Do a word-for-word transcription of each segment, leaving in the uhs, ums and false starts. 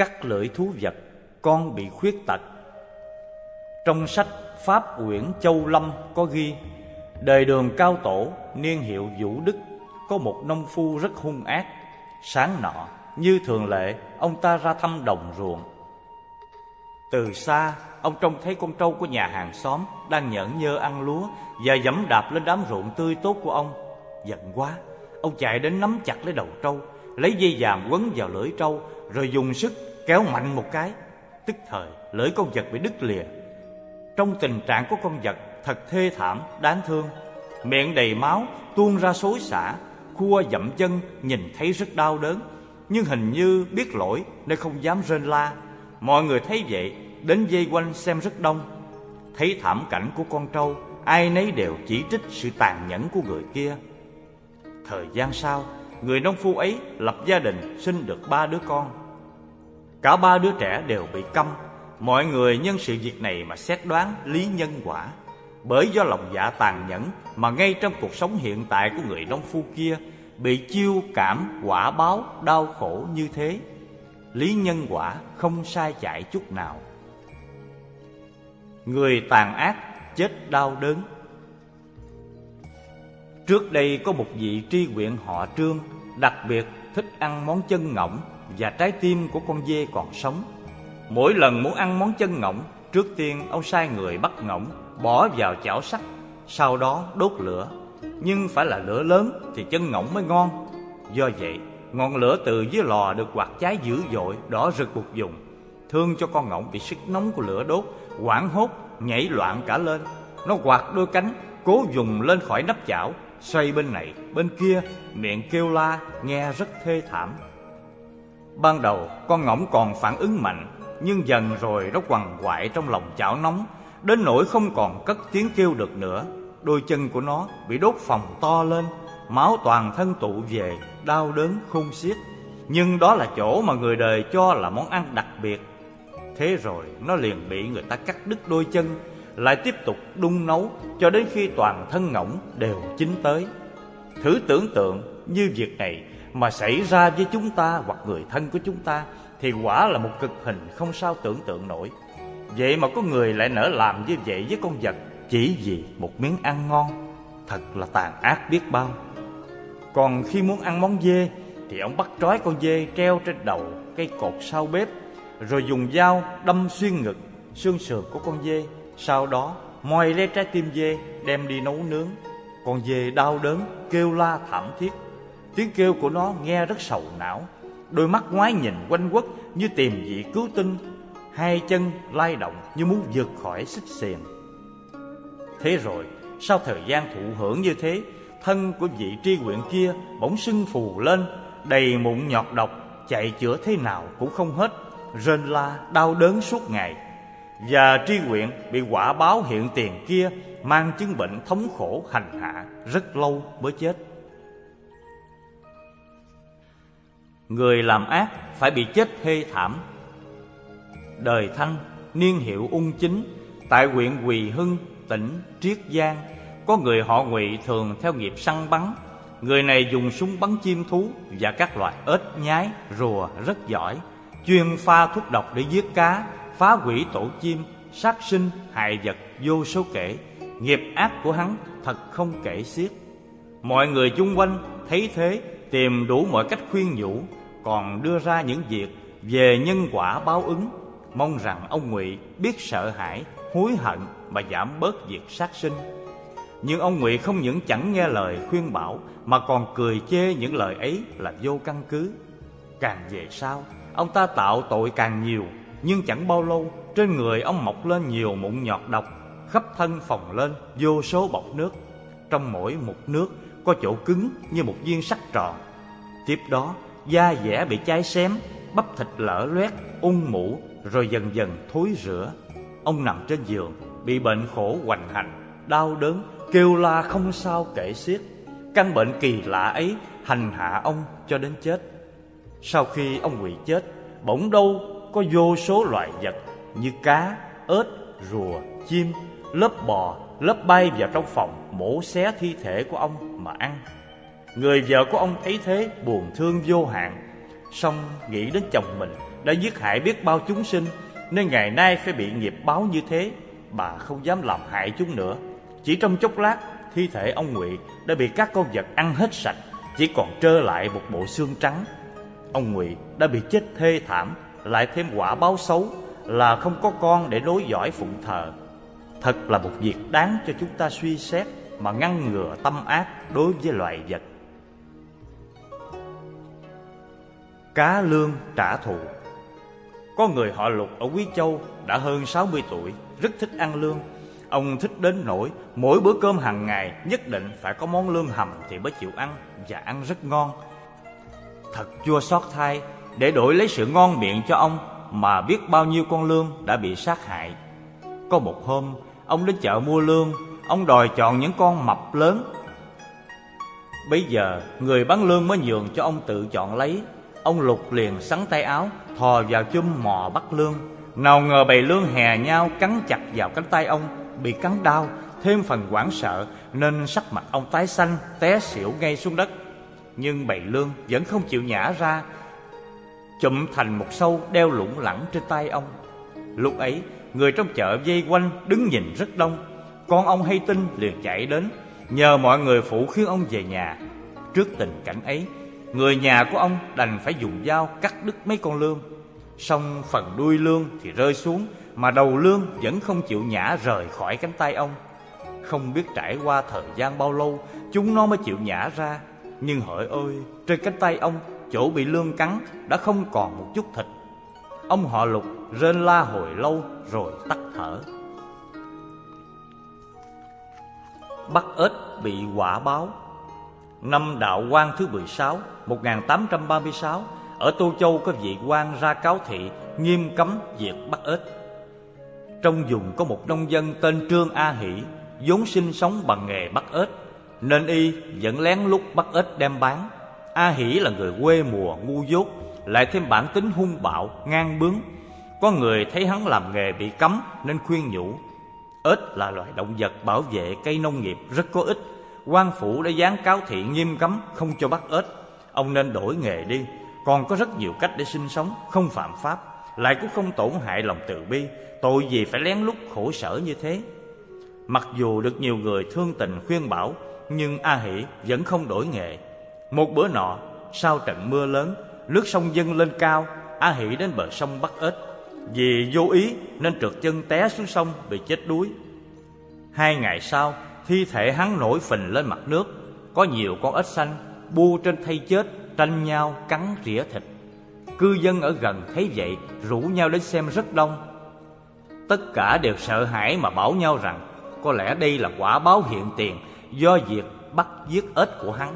cắt lưỡi thú vật, con bị khuyết tật. Trong sách Pháp Uyển Châu Lâm có ghi, đời Đường Cao Tổ niên hiệu Vũ Đức có một nông phu rất hung ác. Sáng nọ, như thường lệ, ông ta ra thăm đồng ruộng. Từ xa, ông trông thấy con trâu của nhà hàng xóm đang nhởn nhơ ăn lúa và giẫm đạp lên đám ruộng tươi tốt của ông. Giận quá, ông chạy đến nắm chặt lấy đầu trâu, lấy dây vàng quấn vào lưỡi trâu, rồi dùng sức kéo mạnh một cái. Tức thời, lưỡi con vật bị đứt lìa. Trong tình trạng của con vật thật thê thảm, đáng thương, miệng đầy máu tuôn ra xối xả, khua dậm chân, nhìn thấy rất đau đớn, nhưng hình như biết lỗi nên không dám rên la. Mọi người thấy vậy đến vây quanh xem rất đông. Thấy thảm cảnh của con trâu, ai nấy đều chỉ trích sự tàn nhẫn của người kia. Thời gian sau, người nông phu ấy lập gia đình, sinh được ba đứa con. Cả ba đứa trẻ đều bị câm. Mọi người nhân sự việc này mà xét đoán lý nhân quả. Bởi do lòng dạ tàn nhẫn mà ngay trong cuộc sống hiện tại của người nông phu kia bị chiêu cảm quả báo đau khổ như thế. Lý nhân quả không sai chạy chút nào. Người tàn ác chết đau đớn. Trước đây có một vị tri huyện họ Trương, đặc biệt thích ăn món chân ngỗng và trái tim của con dê còn sống. Mỗi lần muốn ăn món chân ngỗng, trước tiên ông sai người bắt ngỗng, bỏ vào chảo sắt, sau đó đốt lửa. Nhưng phải là lửa lớn thì chân ngỗng mới ngon. Do vậy, ngọn lửa từ dưới lò được quạt cháy dữ dội, đỏ rực một vùng. Thương cho con ngỗng bị sức nóng của lửa đốt, hoảng hốt nhảy loạn cả lên. Nó quạt đôi cánh, cố dùng lên khỏi nắp chảo, xoay bên này bên kia, miệng kêu la nghe rất thê thảm. Ban đầu con ngỗng còn phản ứng mạnh, nhưng dần rồi nó quằn quại trong lòng chảo nóng, đến nỗi không còn cất tiếng kêu được nữa. Đôi chân của nó bị đốt phồng to lên, máu toàn thân tụ về, đau đớn khôn xiết. Nhưng đó là chỗ mà người đời cho là món ăn đặc biệt. Thế rồi nó liền bị người ta cắt đứt đôi chân, lại tiếp tục đun nấu cho đến khi toàn thân ngỗng đều chín tới. Thử tưởng tượng như việc này mà xảy ra với chúng ta hoặc người thân của chúng ta thì quả là một cực hình không sao tưởng tượng nổi. Vậy mà có người lại nỡ làm như vậy với con vật chỉ vì một miếng ăn ngon, thật là tàn ác biết bao. Còn khi muốn ăn món dê thì ông bắt trói con dê treo trên đầu cây cột sau bếp, rồi dùng dao đâm xuyên ngực, xương sườn của con dê. Sau đó moi lấy trái tim dê đem đi nấu nướng. Con dê đau đớn kêu la thảm thiết. Tiếng kêu của nó nghe rất sầu não. Đôi mắt ngoái nhìn quanh quất như tìm vị cứu tinh, hai chân lay động như muốn vượt khỏi xích xiềng. Thế rồi sau thời gian thụ hưởng như thế, thân của vị tri huyện kia bỗng sưng phù lên, đầy mụn nhọt độc, chạy chữa thế nào cũng không hết, rên la đau đớn suốt ngày. Và tri huyện bị quả báo hiện tiền kia mang chứng bệnh thống khổ hành hạ rất lâu mới chết. Người làm ác phải bị chết thê thảm. Đời Thanh, niên hiệu Ung Chính, tại huyện Quỳ Hưng, tỉnh Triết Giang, có người họ Ngụy thường theo nghiệp săn bắn. Người này dùng súng bắn chim thú và các loài ếch, nhái, rùa rất giỏi, chuyên pha thuốc độc để giết cá, phá hủy tổ chim, sát sinh hại vật vô số kể. Nghiệp ác của hắn thật không kể xiết. Mọi người chung quanh thấy thế tìm đủ mọi cách khuyên nhủ, còn đưa ra những việc về nhân quả báo ứng, mong rằng ông Ngụy biết sợ hãi, hối hận mà giảm bớt việc sát sinh. Nhưng ông Ngụy không những chẳng nghe lời khuyên bảo mà còn cười chê những lời ấy là vô căn cứ. Càng về sau, ông ta tạo tội càng nhiều, nhưng chẳng bao lâu trên người ông mọc lên nhiều mụn nhọt độc, khắp thân phồng lên vô số bọt nước. Trong mỗi mụn nước có chỗ cứng như một viên sắt tròn. Tiếp đó da dẻ bị cháy xém, bắp thịt lở loét, ung mủ, rồi dần dần thối rữa. Ông nằm trên giường bị bệnh khổ hoành hành, đau đớn kêu la không sao kể xiết. Căn bệnh kỳ lạ ấy hành hạ ông cho đến chết. Sau khi ông Ngụy chết, bỗng đâu có vô số loài vật như cá, ếch, rùa, chim lớp bò lớp bay vào trong phòng mổ xé thi thể của ông mà ăn. Người vợ của ông thấy thế buồn thương vô hạn, song nghĩ đến chồng mình đã giết hại biết bao chúng sinh, nên ngày nay phải bị nghiệp báo như thế. Bà không dám làm hại chúng nữa. Chỉ trong chốc lát, thi thể ông Ngụy đã bị các con vật ăn hết sạch, chỉ còn trơ lại một bộ xương trắng. Ông Ngụy đã bị chết thê thảm, lại thêm quả báo xấu là không có con để nối dõi phụng thờ. Thật là một việc đáng cho chúng ta suy xét mà ngăn ngừa tâm ác đối với loài vật. Cá lương trả thù. Có người họ Lục ở Quý Châu đã hơn sáu mươi tuổi, rất thích ăn lương. Ông thích đến nỗi mỗi bữa cơm hàng ngày nhất định phải có món lương hầm thì mới chịu ăn, và ăn rất ngon. Thật chua xót thay, để đổi lấy sự ngon miệng cho ông mà biết bao nhiêu con lương đã bị sát hại. Có một hôm, ông đến chợ mua lương, ông đòi chọn những con mập lớn. Bây giờ người bán lương mới nhường cho ông tự chọn lấy. Ông Lục liền xắn tay áo, thò vào chum mò bắt lương. Nào ngờ bầy lương hè nhau cắn chặt vào cánh tay ông, bị cắn đau, thêm phần hoảng sợ nên sắc mặt ông tái xanh, té xỉu ngay xuống đất. Nhưng bầy lương vẫn không chịu nhả ra, chụm thành một sâu đeo lủng lẳng trên tay ông. Lúc ấy, người trong chợ vây quanh đứng nhìn rất đông. Con ông hay tin liền chạy đến, nhờ mọi người phụ khiến ông về nhà. Trước tình cảnh ấy, người nhà của ông đành phải dùng dao cắt đứt mấy con lương. Song phần đuôi lương thì rơi xuống, mà đầu lương vẫn không chịu nhả rời khỏi cánh tay ông. Không biết trải qua thời gian bao lâu chúng nó mới chịu nhả ra. Nhưng hỡi ơi, trên cánh tay ông, chỗ bị lương cắn đã không còn một chút thịt. Ông họ Lục rên la hồi lâu rồi tắt thở. Bắt ếch bị quả báo. Năm Đạo Quan thứ mười sáu, một nghìn tám trăm ba mươi sáu, ở Tô Châu có vị quan ra cáo thị nghiêm cấm việc bắt ếch. Trong vùng có một nông dân tên Trương A Hỷ, vốn sinh sống bằng nghề bắt ếch, nên y vẫn lén lút bắt ếch đem bán. A Hỷ là người quê mùa ngu dốt, lại thêm bản tính hung bạo, ngang bướng. Có người thấy hắn làm nghề bị cấm nên khuyên nhủ. Ếch là loài động vật bảo vệ cây nông nghiệp rất có ích. Quan phủ đã dán cáo thị nghiêm cấm không cho bắt ếch. Ông nên đổi nghề đi, còn có rất nhiều cách để sinh sống, không phạm pháp, lại cũng không tổn hại lòng từ bi. Tội gì phải lén lút khổ sở như thế. Mặc dù được nhiều người thương tình khuyên bảo, nhưng A Hỷ vẫn không đổi nghề. Một bữa nọ, sau trận mưa lớn, nước sông dâng lên cao. A Hỷ đến bờ sông bắt ếch. Vì vô ý nên trượt chân té xuống sông, bị chết đuối. Hai ngày sau, thi thể hắn nổi phình lên mặt nước. Có nhiều con ếch xanh bu trên thây chết, tranh nhau cắn rỉa thịt. Cư dân ở gần thấy vậy rủ nhau đến xem rất đông. Tất cả đều sợ hãi mà bảo nhau rằng có lẽ đây là quả báo hiện tiền do việc bắt giết ếch của hắn.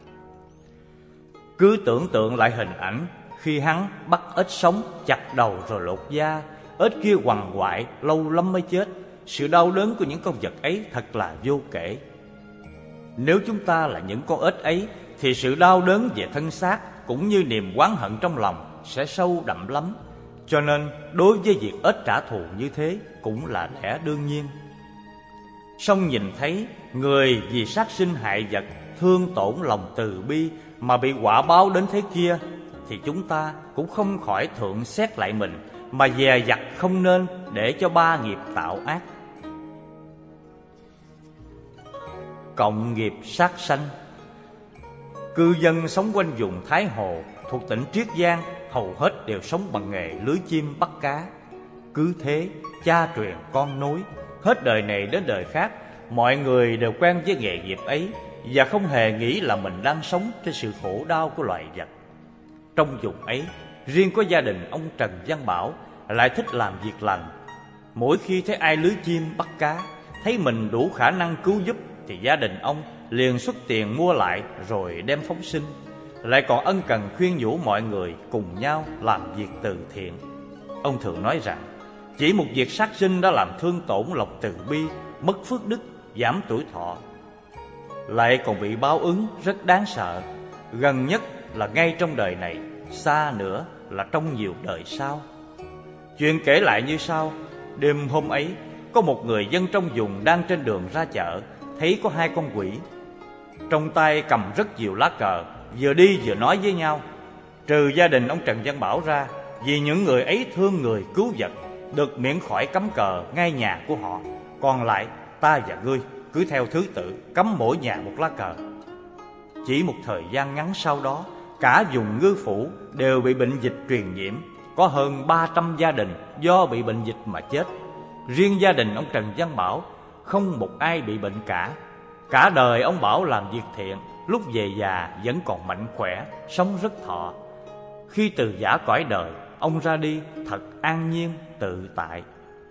Cứ tưởng tượng lại hình ảnh khi hắn bắt ếch sống, chặt đầu rồi lột da, ếch kia quằn quại lâu lắm mới chết. Sự đau đớn của những con vật ấy thật là vô kể. Nếu chúng ta là những con ếch ấy thì sự đau đớn về thân xác cũng như niềm oán hận trong lòng sẽ sâu đậm lắm. Cho nên đối với việc ếch trả thù như thế cũng là lẽ đương nhiên. Song nhìn thấy người vì sát sinh hại vật, thương tổn lòng từ bi mà bị quả báo đến thế kia, thì chúng ta cũng không khỏi thượng xét lại mình, mà dè dặt không nên để cho ba nghiệp tạo ác. Cộng nghiệp sát sanh. Cư dân sống quanh vùng Thái Hồ thuộc tỉnh Triết Giang hầu hết đều sống bằng nghề lưới chim bắt cá. Cứ thế cha truyền con nối, hết đời này đến đời khác, mọi người đều quen với nghề nghiệp ấy và không hề nghĩ là mình đang sống trên sự khổ đau của loài vật. Trong vùng ấy, riêng có gia đình ông Trần Văn Bảo lại thích làm việc lành. Mỗi khi thấy ai lưới chim bắt cá, thấy mình đủ khả năng cứu giúp, thì gia đình ông liền xuất tiền mua lại rồi đem phóng sinh. Lại còn ân cần khuyên nhủ mọi người cùng nhau làm việc từ thiện. Ông thường nói rằng chỉ một việc sát sinh đã làm thương tổn lòng từ bi, mất phước đức, giảm tuổi thọ, lại còn bị báo ứng rất đáng sợ. Gần nhất là ngay trong đời này, xa nữa là trong nhiều đời sau. Chuyện kể lại như sau. Đêm hôm ấy, có một người dân trong vùng đang trên đường ra chợ, thấy có hai con quỷ. Trong tay cầm rất nhiều lá cờ, vừa đi vừa nói với nhau. Trừ gia đình ông Trần Văn Bảo ra, vì những người ấy thương người cứu vật, được miễn khỏi cắm cờ ngay nhà của họ. Còn lại ta và ngươi cứ theo thứ tự cắm mỗi nhà một lá cờ. Chỉ một thời gian ngắn sau đó, cả vùng Ngư Phủ đều bị bệnh dịch truyền nhiễm. Có hơn ba trăm gia đình do bị bệnh dịch mà chết. Riêng gia đình ông Trần Văn Bảo không một ai bị bệnh cả. Cả đời ông Bảo làm việc thiện, lúc về già vẫn còn mạnh khỏe, sống rất thọ. Khi từ giã cõi đời, ông ra đi thật an nhiên tự tại.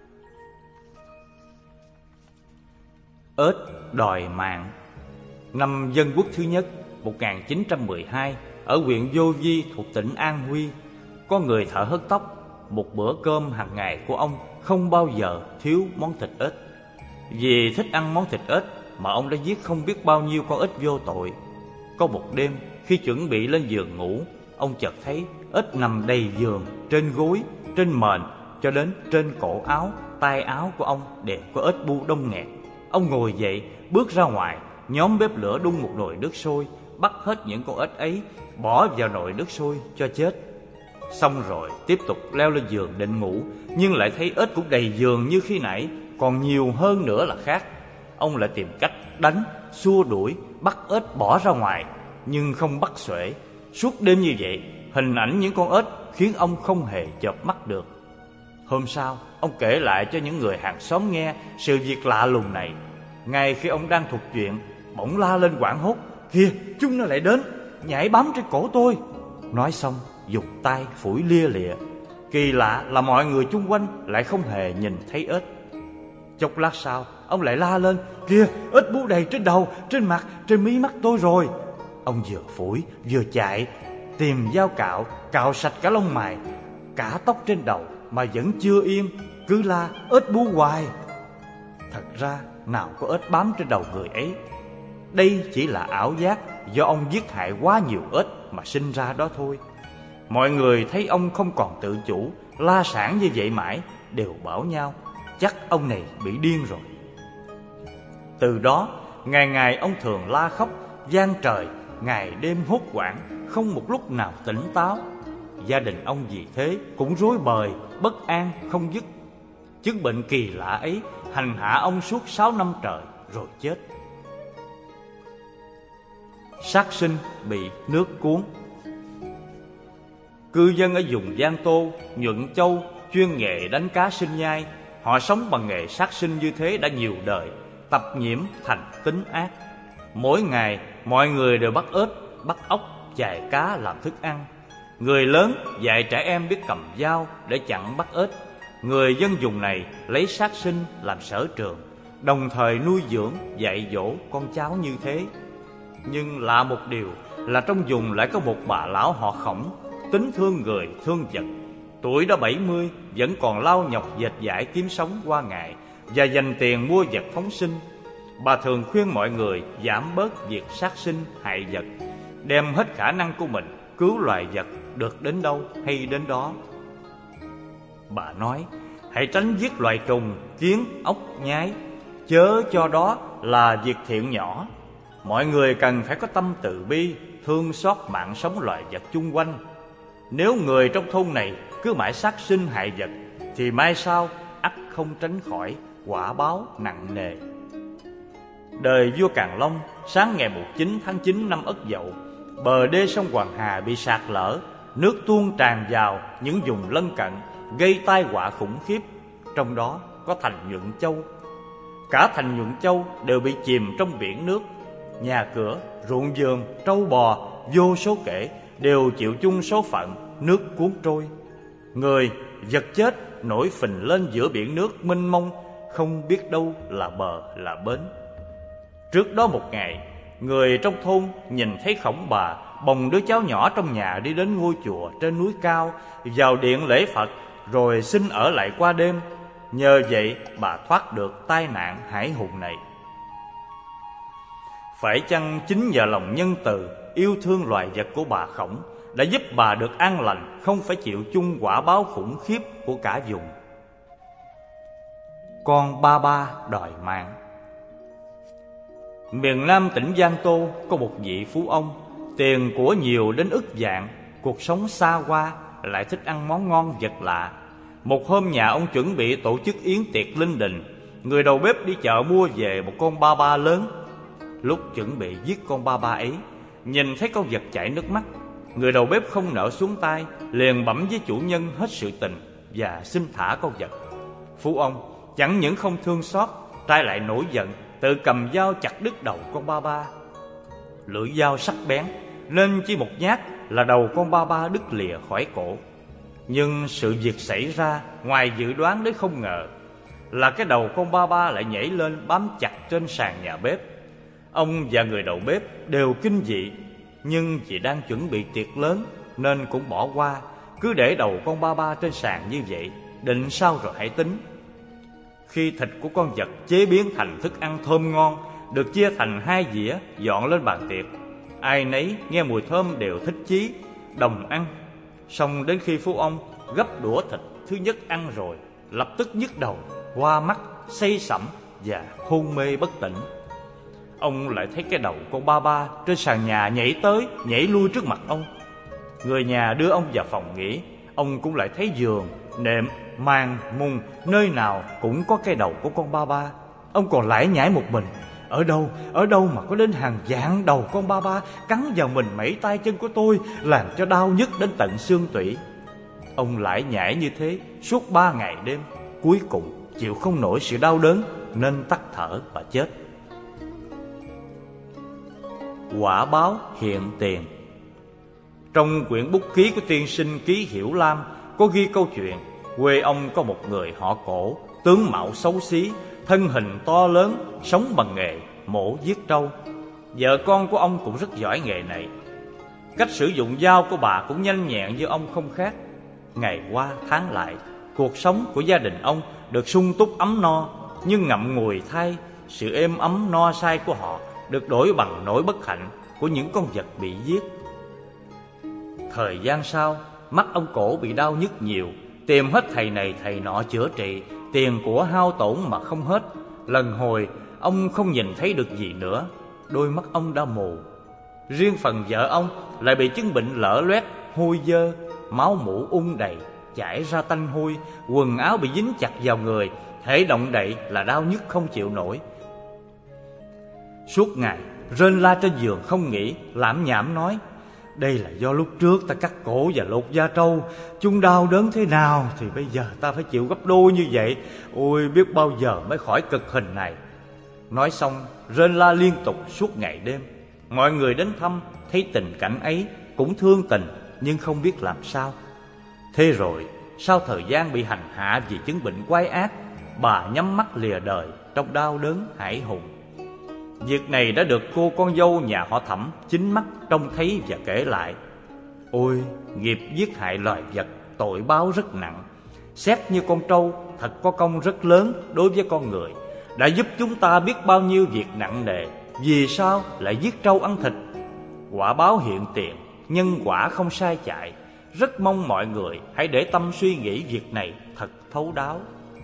Ếch đòi mạng. Năm Dân Quốc thứ nhất một nghìn chín trăm mười hai, ở huyện Vô Vi thuộc tỉnh An Huy, có người thợ hớt tóc. Một bữa cơm hàng ngày của ông không bao giờ thiếu món thịt ếch. Vì thích ăn món thịt ếch mà ông đã giết không biết bao nhiêu con ếch vô tội. Có một đêm, khi chuẩn bị lên giường ngủ, ông chợt thấy ếch nằm đầy giường, trên gối, trên mền, cho đến trên cổ áo, tay áo của ông đều có ếch bu đông nghẹt. Ông ngồi dậy, bước ra ngoài, nhóm bếp lửa đun một nồi nước sôi, bắt hết những con ếch ấy, bỏ vào nồi nước sôi cho chết. Xong rồi tiếp tục leo lên giường định ngủ, nhưng lại thấy ếch cũng đầy giường như khi nãy, còn nhiều hơn nữa là khác. Ông lại tìm cách đánh, xua đuổi, bắt ếch bỏ ra ngoài, nhưng không bắt xuể. Suốt đêm như vậy, hình ảnh những con ếch khiến ông không hề chợp mắt được. Hôm sau, ông kể lại cho những người hàng xóm nghe sự việc lạ lùng này. Ngay khi ông đang thuật chuyện, bỗng la lên hoảng hốt: "Kìa, chúng nó lại đến, nhảy bám trên cổ tôi!" Nói xong, dùng tay phủi lia lịa. Kỳ lạ là mọi người chung quanh lại không hề nhìn thấy ếch. Chốc lát sau, ông lại la lên: "Kìa, ếch bú đầy trên đầu, trên mặt, trên mí mắt tôi rồi!" Ông vừa phủi vừa chạy, tìm dao cạo, cạo sạch cả lông mày, cả tóc trên đầu, mà vẫn chưa yên, cứ la ếch bú hoài. Thật ra nào có ếch bám trên đầu người ấy. Đây chỉ là ảo giác do ông giết hại quá nhiều ếch mà sinh ra đó thôi. Mọi người thấy ông không còn tự chủ, la sảng như vậy mãi, đều bảo nhau chắc ông này bị điên rồi. Từ đó, ngày ngày ông thường la khóc van trời, ngày đêm hốt hoảng, không một lúc nào tỉnh táo. Gia đình ông vì thế cũng rối bời, bất an không dứt. Chứng bệnh kỳ lạ ấy hành hạ ông suốt sáu năm trời rồi chết. Sát sinh bị nước cuốn. Cư dân ở vùng Giang Tô, Nhuận Châu chuyên nghề đánh cá sinh nhai. Họ sống bằng nghề sát sinh như thế đã nhiều đời, tập nhiễm thành tính ác. Mỗi ngày mọi người đều bắt ếch, bắt ốc, chài cá làm thức ăn. Người lớn dạy trẻ em biết cầm dao để chặn bắt ếch. Người dân vùng này lấy sát sinh làm sở trường, đồng thời nuôi dưỡng, dạy dỗ con cháu như thế. Nhưng lạ một điều là trong vùng lại có một bà lão họ Khổng, tính thương người thương vật. Tuổi đã bảy mươi vẫn còn lao nhọc dệt vải kiếm sống qua ngày và dành tiền mua vật phóng sinh. Bà thường khuyên mọi người giảm bớt việc sát sinh hại vật, đem hết khả năng của mình cứu loài vật được đến đâu hay đến đó. Bà nói hãy tránh giết loài trùng, kiến, ốc, nhái, chớ cho đó là việc thiện nhỏ. Mọi người cần phải có tâm từ bi, thương xót mạng sống loài vật chung quanh. Nếu người trong thôn này cứ mãi sát sinh hại vật thì mai sau ắt không tránh khỏi quả báo nặng nề. Đời vua Càn Long, sáng ngày mùng chín tháng chín năm Ất Dậu, bờ đê sông Hoàng Hà bị sạt lở, nước tuôn tràn vào những vùng lân cận, gây tai họa khủng khiếp. Trong đó có thành Nhuận Châu. Cả thành Nhuận Châu đều bị chìm trong biển nước. Nhà cửa, ruộng vườn, trâu bò vô số kể đều chịu chung số phận nước cuốn trôi. Người, vật chết nổi phình lên giữa biển nước mênh mông, không biết đâu là bờ là bến. Trước đó một ngày, người trong thôn nhìn thấy Khổng bà bồng đứa cháu nhỏ trong nhà đi đến ngôi chùa trên núi cao, vào điện lễ Phật, rồi xin ở lại qua đêm. Nhờ vậy bà thoát được tai nạn hải hùng này. Phải chăng chính nhờ lòng nhân từ, yêu thương loài vật của bà Khổng đã giúp bà được an lành, không phải chịu chung quả báo khủng khiếp của cả vùng. Con ba ba đòi mạng. Miền Nam tỉnh Giang Tô có một vị phú ông, tiền của nhiều đến ức vạn, cuộc sống xa hoa, lại thích ăn món ngon vật lạ. Một hôm nhà ông chuẩn bị tổ chức yến tiệc linh đình. Người đầu bếp đi chợ mua về một con ba ba lớn. Lúc chuẩn bị giết con ba ba ấy, nhìn thấy con vật chảy nước mắt, người đầu bếp không nỡ xuống tay, liền bẩm với chủ nhân hết sự tình và xin thả con vật. Phú ông chẳng những không thương xót, trái lại nổi giận, tự cầm dao chặt đứt đầu con ba ba. Lưỡi dao sắc bén nên chỉ một nhát là đầu con ba ba đứt lìa khỏi cổ. Nhưng sự việc xảy ra ngoài dự đoán đến không ngờ, là cái đầu con ba ba lại nhảy lên bám chặt trên sàn nhà bếp. Ông và người đầu bếp đều kinh dị, nhưng vì đang chuẩn bị tiệc lớn nên cũng bỏ qua, cứ để đầu con ba ba trên sàn như vậy, định sau rồi hãy tính. Khi thịt của con vật chế biến thành thức ăn thơm ngon, được chia thành hai dĩa dọn lên bàn tiệc, ai nấy nghe mùi thơm đều thích chí, đồng ăn. Xong đến khi Phú ông gấp đũa thịt thứ nhất ăn rồi, lập tức nhức đầu, hoa mắt, say sẩm và hôn mê bất tỉnh. Ông lại thấy cái đầu con ba ba trên sàn nhà nhảy tới nhảy lui trước mặt ông. Người nhà đưa ông vào phòng nghỉ, ông cũng lại thấy giường, nệm, màn, mùng, nơi nào cũng có cái đầu của con ba ba. Ông còn lải nhải một mình, ở đâu, ở đâu mà có đến hàng vạn đầu con ba ba cắn vào mình mẩy tay chân của tôi, làm cho đau nhức đến tận xương tủy. Ông lải nhải như thế suốt ba ngày đêm, cuối cùng chịu không nổi sự đau đớn nên tắt thở và chết. Quả báo hiện tiền. Trong quyển bút ký của tiên sinh Ký Hiểu Lam có ghi câu chuyện quê ông có một người họ Cổ, tướng mạo xấu xí, thân hình to lớn, sống bằng nghề mổ giết trâu. Vợ con của ông cũng rất giỏi nghề này. Cách sử dụng dao của bà cũng nhanh nhẹn như ông không khác. Ngày qua tháng lại, cuộc sống của gia đình ông được sung túc ấm no, nhưng ngậm ngùi thay, sự êm ấm no say của họ được đổi bằng nỗi bất hạnh của những con vật bị giết. Thời gian sau, mắt ông Cổ bị đau nhức nhiều, tìm hết thầy này thầy nọ chữa trị, tiền của hao tổn mà không hết. Lần hồi ông không nhìn thấy được gì nữa, đôi mắt ông đã mù. Riêng phần vợ ông lại bị chứng bệnh lở loét, hôi dơ, máu mủ ung đầy, chảy ra tanh hôi, quần áo bị dính chặt vào người, hễ động đậy là đau nhức không chịu nổi. Suốt ngày rên la trên giường không nghỉ, lảm nhảm nói: đây là do lúc trước ta cắt cổ và lột da trâu, chúng đau đớn thế nào thì bây giờ ta phải chịu gấp đôi như vậy. Ôi biết bao giờ mới khỏi cực hình này. Nói xong rên la liên tục suốt ngày đêm. Mọi người đến thăm thấy tình cảnh ấy cũng thương tình, nhưng không biết làm sao. Thế rồi sau thời gian bị hành hạ vì chứng bệnh quái ác, bà nhắm mắt lìa đời trong đau đớn hãi hùng. Việc này đã được cô con dâu nhà họ Thẩm chính mắt trông thấy và kể lại. Ôi, nghiệp giết hại loài vật tội báo rất nặng. Xét như con trâu thật có công rất lớn đối với con người, đã giúp chúng ta biết bao nhiêu việc nặng nề. Vì sao lại giết trâu ăn thịt? Quả báo hiện tiền, nhân quả không sai chạy. Rất mong mọi người hãy để tâm suy nghĩ việc này thật thấu đáo.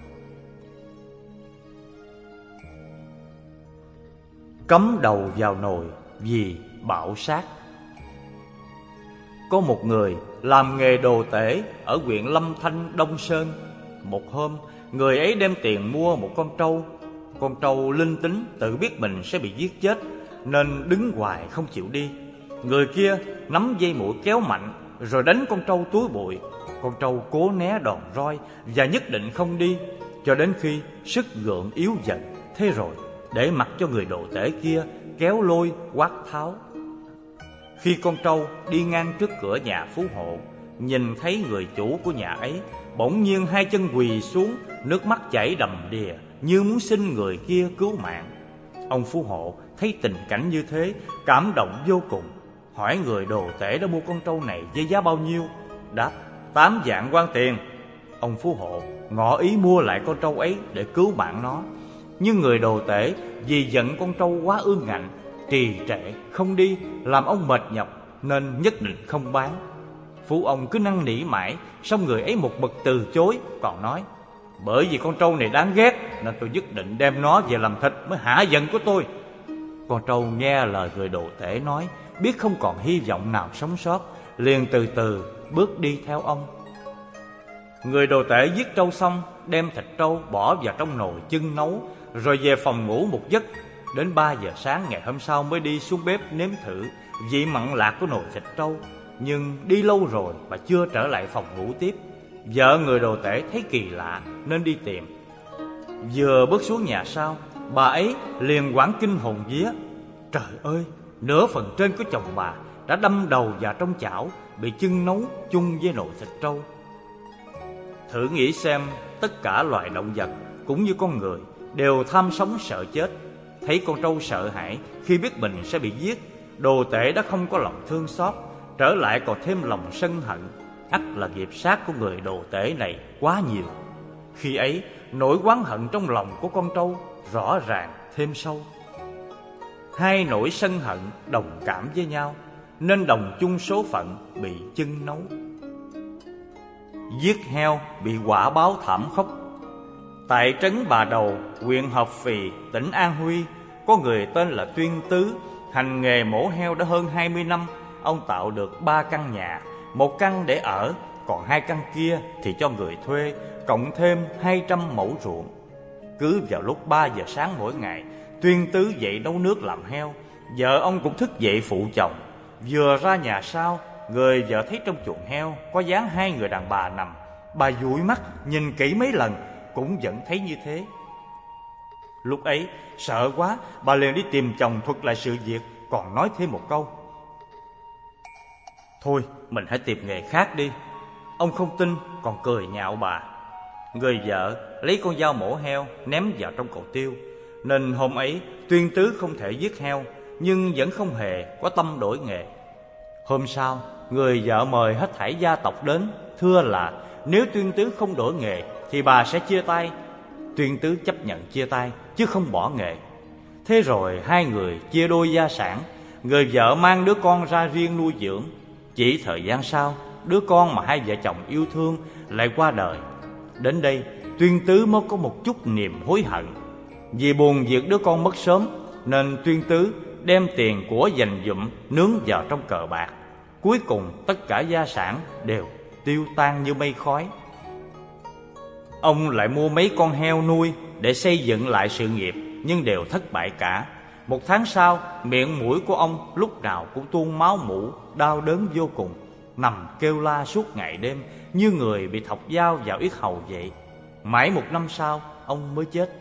Cắm đầu vào nồi vì bạo sát. Có một người làm nghề đồ tể ở huyện Lâm Thanh, Đông Sơn. Một hôm, người ấy đem tiền mua một con trâu. Con trâu linh tính tự biết mình sẽ bị giết chết, nên đứng hoài không chịu đi. Người kia nắm dây mũi kéo mạnh, rồi đánh con trâu túi bụi. Con trâu cố né đòn roi và nhất định không đi, cho đến khi sức gượng yếu dần. Thế rồi để mặc cho người đồ tể kia kéo lôi quát tháo. Khi con trâu đi ngang trước cửa nhà phú hộ, nhìn thấy người chủ của nhà ấy, bỗng nhiên hai chân quỳ xuống, nước mắt chảy đầm đìa như muốn xin người kia cứu mạng. Ông phú hộ thấy tình cảnh như thế, cảm động vô cùng, hỏi người đồ tể đã mua con trâu này với giá bao nhiêu. Đáp: tám vạn quan tiền. Ông phú hộ ngỏ ý mua lại con trâu ấy để cứu mạng nó. Nhưng người đồ tể vì giận con trâu quá ương ngạnh, trì trệ không đi, làm ông mệt nhọc, nên nhất định không bán. Phú ông cứ năn nỉ mãi, xong người ấy một mực từ chối, còn nói: bởi vì con trâu này đáng ghét nên tôi nhất định đem nó về làm thịt mới hả giận của tôi. Con trâu nghe lời người đồ tể nói, biết không còn hy vọng nào sống sót, liền từ từ bước đi theo ông. Người đồ tể giết trâu xong, đem thịt trâu bỏ vào trong nồi chưng nấu, rồi về phòng ngủ một giấc. Đến ba giờ sáng ngày hôm sau mới đi xuống bếp nếm thử vị mặn lạc của nồi thịt trâu. Nhưng đi lâu rồi mà chưa trở lại phòng ngủ tiếp. Vợ người đồ tể thấy kỳ lạ nên đi tìm. Vừa bước xuống nhà sau, bà ấy liền hoảng kinh hồn vía. Trời ơi, nửa phần trên của chồng bà đã đâm đầu vào trong chảo, bị chưng nấu chung với nồi thịt trâu. Thử nghĩ xem, tất cả loài động vật cũng như con người đều tham sống sợ chết. Thấy con trâu sợ hãi khi biết mình sẽ bị giết, đồ tể đã không có lòng thương xót, trở lại còn thêm lòng sân hận. Ắt là nghiệp sát của người đồ tể này quá nhiều. Khi ấy, nỗi oán hận trong lòng của con trâu rõ ràng thêm sâu. Hai nỗi sân hận đồng cảm với nhau, nên đồng chung số phận bị chưng nấu. Giết heo bị quả báo thảm khốc. Tại trấn Bà Đầu, huyện Hợp Phì, tỉnh An Huy, có người tên là Tuyên Tứ, hành nghề mổ heo đã hơn hai mươi năm. Ông tạo được ba căn nhà, một căn để ở, còn hai căn kia thì cho người thuê, cộng thêm hai trăm mẫu ruộng. Cứ vào lúc ba giờ sáng mỗi ngày, Tuyên Tứ dậy nấu nước làm heo. Vợ ông cũng thức dậy phụ chồng. Vừa ra nhà sau, người vợ thấy trong chuồng heo có dáng hai người đàn bà nằm. Bà dụi mắt nhìn kỹ mấy lần cũng vẫn thấy như thế. Lúc ấy sợ quá, bà liền đi tìm chồng thuật lại sự việc, còn nói thêm một câu: Thôi mình hãy tìm nghề khác đi. Ông không tin còn cười nhạo bà. Người vợ lấy con dao mổ heo ném vào trong cầu tiêu. Nên hôm ấy Tuyên Tứ không thể giết heo, nhưng vẫn không hề có tâm đổi nghề. Hôm sau, người vợ mời hết thảy gia tộc đến, thưa là nếu Tuyên Tứ không đổi nghề thì bà sẽ chia tay. Tuyên Tứ chấp nhận chia tay chứ không bỏ nghề. Thế rồi hai người chia đôi gia sản. Người vợ mang đứa con ra riêng nuôi dưỡng. Chỉ thời gian sau, đứa con mà hai vợ chồng yêu thương lại qua đời. Đến đây, Tuyên Tứ mới có một chút niềm hối hận. Vì buồn việc đứa con mất sớm, nên Tuyên Tứ đem tiền của dành dụm nướng vào trong cờ bạc. Cuối cùng tất cả gia sản đều tiêu tan như mây khói. Ông lại mua mấy con heo nuôi để xây dựng lại sự nghiệp, nhưng đều thất bại cả. Một tháng sau, miệng mũi của ông lúc nào cũng tuôn máu mủ, đau đớn vô cùng, nằm kêu la suốt ngày đêm như người bị thọc dao vào yết hầu vậy. Mãi một năm sau, ông mới chết.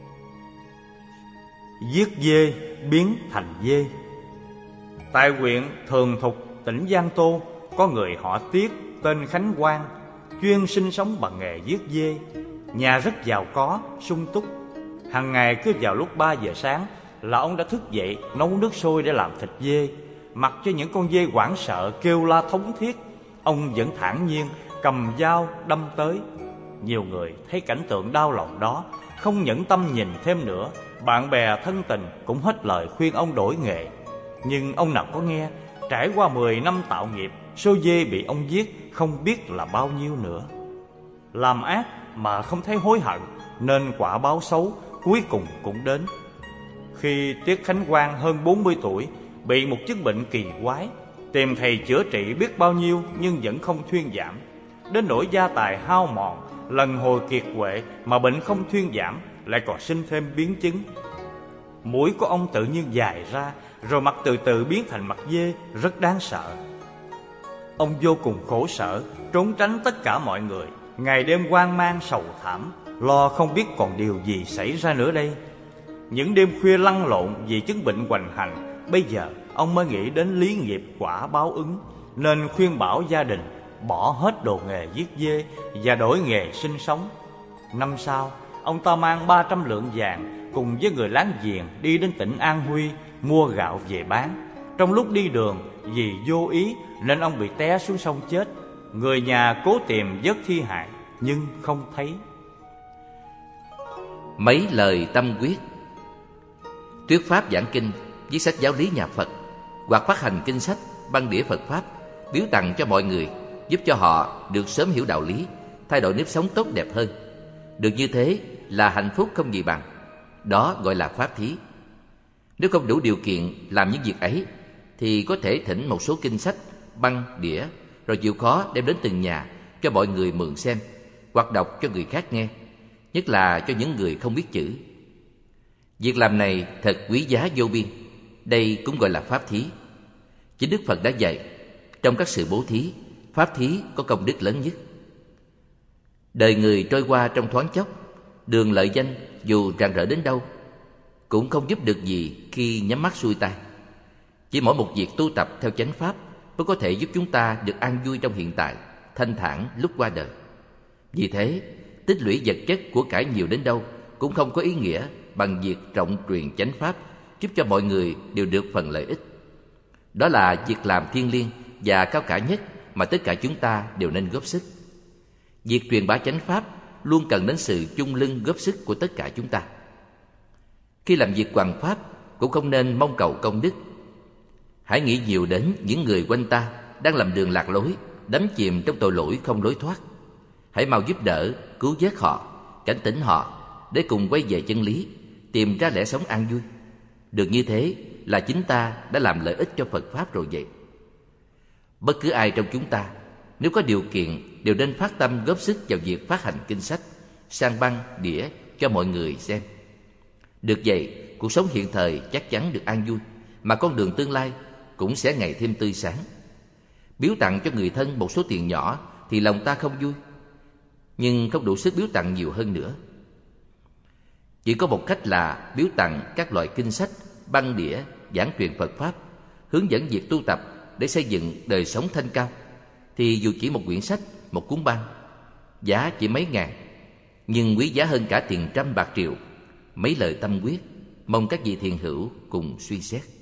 Giết dê biến thành dê. Tại huyện Thường Thục, tỉnh Giang Tô, có người họ Tiết tên Khánh Quang, chuyên sinh sống bằng nghề giết dê. Nhà rất giàu có, sung túc. Hàng ngày cứ vào lúc ba giờ sáng là ông đã thức dậy nấu nước sôi để làm thịt dê. Mặc cho những con dê hoảng sợ kêu la thống thiết, ông vẫn thản nhiên cầm dao đâm tới. Nhiều người thấy cảnh tượng đau lòng đó, không nhẫn tâm nhìn thêm nữa. Bạn bè thân tình cũng hết lời khuyên ông đổi nghề. Nhưng ông nào có nghe. Trải qua mười năm tạo nghiệp, số dê bị ông giết không biết là bao nhiêu nữa. Làm ác mà không thấy hối hận, nên quả báo xấu cuối cùng cũng đến. Khi Tiết Khánh Quang hơn bốn mươi tuổi, bị một chứng bệnh kỳ quái, tìm thầy chữa trị biết bao nhiêu nhưng vẫn không thuyên giảm. Đến nỗi gia tài hao mòn, lần hồi kiệt quệ mà bệnh không thuyên giảm, lại còn sinh thêm biến chứng. Mũi của ông tự nhiên dài ra, rồi mặt từ từ biến thành mặt dê, rất đáng sợ. Ông vô cùng khổ sở, trốn tránh tất cả mọi người, ngày đêm hoang mang sầu thảm, lo không biết còn điều gì xảy ra nữa đây. Những đêm khuya lăn lộn vì chứng bệnh hoành hành, bây giờ ông mới nghĩ đến lý nghiệp quả báo ứng, nên khuyên bảo gia đình bỏ hết đồ nghề giết dê và đổi nghề sinh sống. Năm sau, ông ta mang ba trăm lượng vàng cùng với người láng giềng đi đến tỉnh An Huy mua gạo về bán. Trong lúc đi đường, vì vô ý nên ông bị té xuống sông chết. Người nhà cố tìm vớt thi hài nhưng không thấy. Mấy lời tâm quyết. Thuyết pháp giảng kinh, viết sách giáo lý nhà Phật, hoặc phát hành kinh sách, băng đĩa Phật pháp, biếu tặng cho mọi người, giúp cho họ được sớm hiểu đạo lý, thay đổi nếp sống tốt đẹp hơn. Được như thế là hạnh phúc không gì bằng. Đó gọi là pháp thí. Nếu không đủ điều kiện làm những việc ấy, thì có thể thỉnh một số kinh sách, băng đĩa, rồi chịu khó đem đến từng nhà cho mọi người mượn xem, hoặc đọc cho người khác nghe, nhất là cho những người không biết chữ. Việc làm này thật quý giá vô biên. Đây cũng gọi là pháp thí. Chính Đức Phật đã dạy, trong các sự bố thí, pháp thí có công đức lớn nhất. Đời người trôi qua trong thoáng chốc, đường lợi danh dù rạng rỡ đến đâu cũng không giúp được gì khi nhắm mắt xuôi tay. Chỉ mỗi một việc tu tập theo chánh pháp mới có thể giúp chúng ta được an vui trong hiện tại, thanh thản lúc qua đời. Vì thế, tích lũy vật chất của cải nhiều đến đâu cũng không có ý nghĩa bằng việc rộng truyền chánh pháp, giúp cho mọi người đều được phần lợi ích. Đó là việc làm thiêng liêng và cao cả nhất mà tất cả chúng ta đều nên góp sức. Việc truyền bá chánh pháp luôn cần đến sự chung lưng góp sức của tất cả chúng ta. Khi làm việc hoằng pháp cũng không nên mong cầu công đức. Hãy nghĩ nhiều đến những người quanh ta đang làm đường lạc lối, đắm chìm trong tội lỗi không lối thoát. Hãy mau giúp đỡ, cứu vớt họ, cảnh tỉnh họ để cùng quay về chân lý, tìm ra lẽ sống an vui. Được như thế là chính ta đã làm lợi ích cho Phật pháp rồi vậy. Bất cứ ai trong chúng ta, nếu có điều kiện, đều nên phát tâm góp sức vào việc phát hành kinh sách, sang băng, đĩa cho mọi người xem. Được vậy, cuộc sống hiện thời chắc chắn được an vui, mà con đường tương lai cũng sẽ ngày thêm tươi sáng. Biếu tặng cho người thân một số tiền nhỏ thì lòng ta không vui, nhưng không đủ sức biếu tặng nhiều hơn nữa. Chỉ có một cách là biếu tặng các loại kinh sách, băng đĩa, giảng truyền Phật pháp, hướng dẫn việc tu tập để xây dựng đời sống thanh cao. Thì dù chỉ một quyển sách, một cuốn băng, giá chỉ mấy ngàn, nhưng quý giá hơn cả tiền trăm bạc triệu. Mấy lời tâm quyết, mong các vị thiện hữu cùng suy xét.